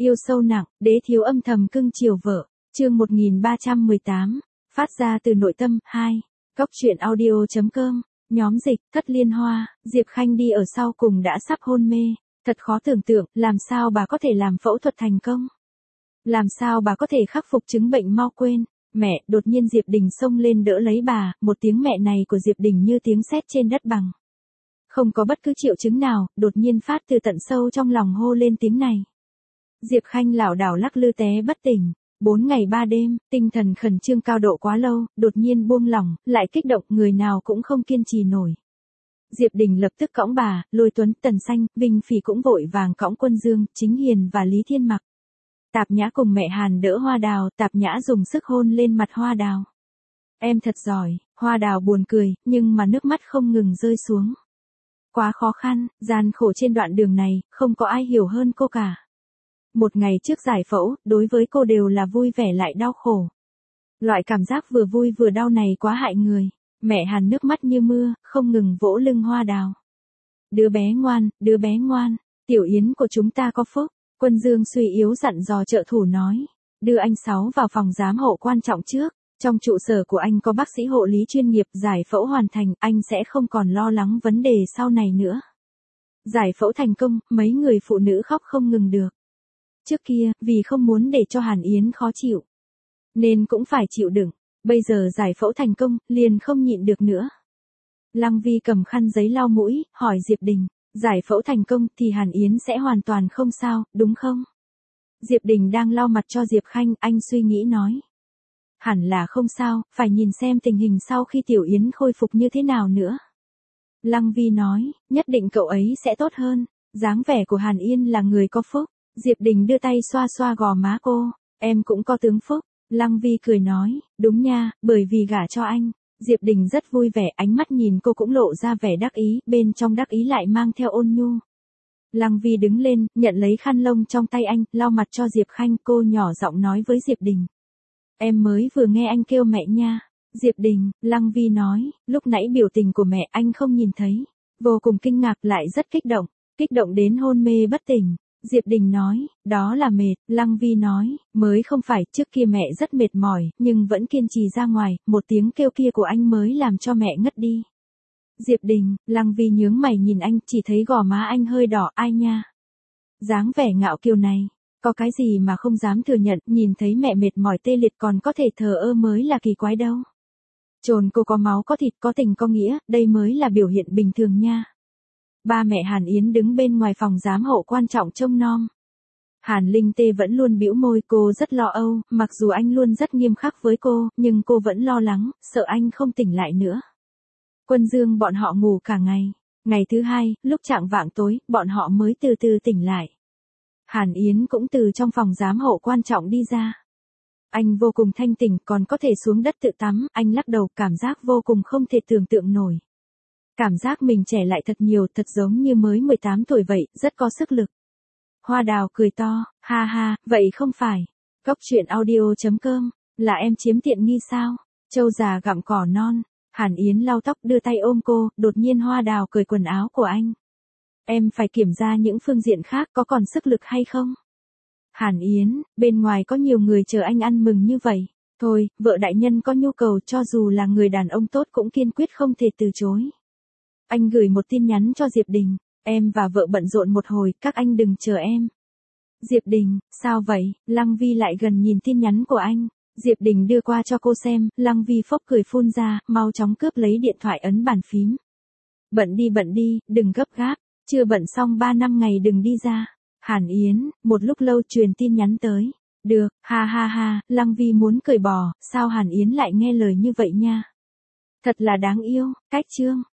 Yêu sâu nặng, đế thiếu âm thầm cưng chiều vợ. Chương 1318, phát ra từ nội tâm. 2. Cóc truyện audio.com. Nhóm dịch, Thất Liên Hoa, Diệp Khanh đi ở sau cùng đã sắp hôn mê. Thật khó tưởng tượng, làm sao bà có thể làm phẫu thuật thành công? Làm sao bà có thể khắc phục chứng bệnh mau quên? Mẹ, đột nhiên Diệp Đình xông lên đỡ lấy bà, một tiếng mẹ này của Diệp Đình như tiếng sét trên đất bằng. Không có bất cứ triệu chứng nào, đột nhiên phát từ tận sâu trong lòng hô lên tiếng này. Diệp Khanh lảo đảo lắc lư té bất tỉnh. 4 ngày 3 đêm, tinh thần khẩn trương cao độ quá lâu, đột nhiên buông lỏng, lại kích động, người nào cũng không kiên trì nổi. Diệp Đình lập tức cõng bà, Lôi Tuấn, Tần Xanh, Vinh Phỉ cũng vội vàng cõng Quân Dương, Chính Hiền và Lý Thiên Mặc. Tạp Nhã cùng mẹ Hàn đỡ Hoa Đào, Tạp Nhã dùng sức hôn lên mặt Hoa Đào. Em thật giỏi, Hoa Đào buồn cười, nhưng mà nước mắt không ngừng rơi xuống. Quá khó khăn, gian khổ trên đoạn đường này, không có ai hiểu hơn cô cả. Một ngày trước giải phẫu, đối với cô đều là vui vẻ lại đau khổ. Loại cảm giác vừa vui vừa đau này quá hại người. Mẹ Hàn nước mắt như mưa, không ngừng vỗ lưng Hoa Đào. Đứa bé ngoan, Tiểu Yến của chúng ta có phúc. Quân Dương suy yếu dặn dò trợ thủ nói. Đưa anh Sáu vào phòng giám hộ quan trọng trước. Trong trụ sở của anh có bác sĩ hộ lý chuyên nghiệp, giải phẫu hoàn thành, anh sẽ không còn lo lắng vấn đề sau này nữa. Giải phẫu thành công, mấy người phụ nữ khóc không ngừng được. Trước kia, vì không muốn để cho Hàn Yến khó chịu, nên cũng phải chịu đựng. Bây giờ giải phẫu thành công, liền không nhịn được nữa. Lăng Vi cầm khăn giấy lau mũi, hỏi Diệp Đình, giải phẫu thành công thì Hàn Yến sẽ hoàn toàn không sao, đúng không? Diệp Đình đang lau mặt cho Diệp Khanh, anh suy nghĩ nói. Hẳn là không sao, phải nhìn xem tình hình sau khi Tiểu Yến khôi phục như thế nào nữa. Lăng Vi nói, nhất định cậu ấy sẽ tốt hơn, dáng vẻ của Hàn Yên là người có phúc. Diệp Đình đưa tay xoa xoa gò má cô, em cũng có tướng phúc. Lăng Vi cười nói, đúng nha, bởi vì gả cho anh. Diệp Đình rất vui vẻ, ánh mắt nhìn cô cũng lộ ra vẻ đắc ý, bên trong đắc ý lại mang theo ôn nhu. Lăng Vi đứng lên, nhận lấy khăn lông trong tay anh, lau mặt cho Diệp Khanh, cô nhỏ giọng nói với Diệp Đình. Em mới vừa nghe anh kêu mẹ nha. Diệp Đình, Lăng Vi nói, lúc nãy biểu tình của mẹ anh không nhìn thấy. Vô cùng kinh ngạc lại rất kích động đến hôn mê bất tỉnh. Diệp Đình nói, đó là mệt. Lăng Vi nói, mới không phải, trước kia mẹ rất mệt mỏi, nhưng vẫn kiên trì ra ngoài, một tiếng kêu kia của anh mới làm cho mẹ ngất đi. Diệp Đình, Lăng Vi nhướng mày nhìn anh, chỉ thấy gò má anh hơi đỏ, ai nha. Dáng vẻ ngạo kiều này, có cái gì mà không dám thừa nhận, nhìn thấy mẹ mệt mỏi tê liệt còn có thể thờ ơ mới là kỳ quái đâu. Trồn cô có máu có thịt có tình có nghĩa, đây mới là biểu hiện bình thường nha. Ba mẹ Hàn Yến đứng bên ngoài phòng giám hộ quan trọng trông nom. Hàn Linh Tê vẫn luôn bĩu môi, cô rất lo âu, mặc dù anh luôn rất nghiêm khắc với cô, nhưng cô vẫn lo lắng, sợ anh không tỉnh lại nữa. Quân Dương bọn họ ngủ cả ngày. Ngày thứ hai, lúc chạng vạng tối, bọn họ mới từ từ tỉnh lại. Hàn Yến cũng từ trong phòng giám hộ quan trọng đi ra. Anh vô cùng thanh tỉnh, còn có thể xuống đất tự tắm, anh lắc đầu, cảm giác vô cùng không thể tưởng tượng nổi. Cảm giác mình trẻ lại thật nhiều, thật giống như mới 18 tuổi vậy, rất có sức lực. Hoa Đào cười to, ha ha, vậy không phải. Cóc truyện audio.com, là em chiếm tiện nghi sao? Trâu già gặm cỏ non. Hàn Yến lau tóc đưa tay ôm cô, đột nhiên Hoa Đào cởi quần áo của anh. Em phải kiểm tra những phương diện khác có còn sức lực hay không? Hàn Yến, bên ngoài có nhiều người chờ anh ăn mừng như vậy. Thôi, vợ đại nhân có nhu cầu cho dù là người đàn ông tốt cũng kiên quyết không thể từ chối. Anh gửi một tin nhắn cho Diệp Đình, em và vợ bận rộn một hồi, các anh đừng chờ em. Diệp Đình, sao vậy? Lăng Vi lại gần nhìn tin nhắn của anh. Diệp Đình đưa qua cho cô xem, Lăng Vi phốc cười phun ra, mau chóng cướp lấy điện thoại ấn bàn phím. Bận đi, đừng gấp gáp, chưa bận xong 3 năm ngày đừng đi ra. Hàn Yến, một lúc lâu truyền tin nhắn tới. Được, ha ha ha, Lăng Vi muốn cười bò, sao Hàn Yến lại nghe lời như vậy nha. Thật là đáng yêu, cách chương.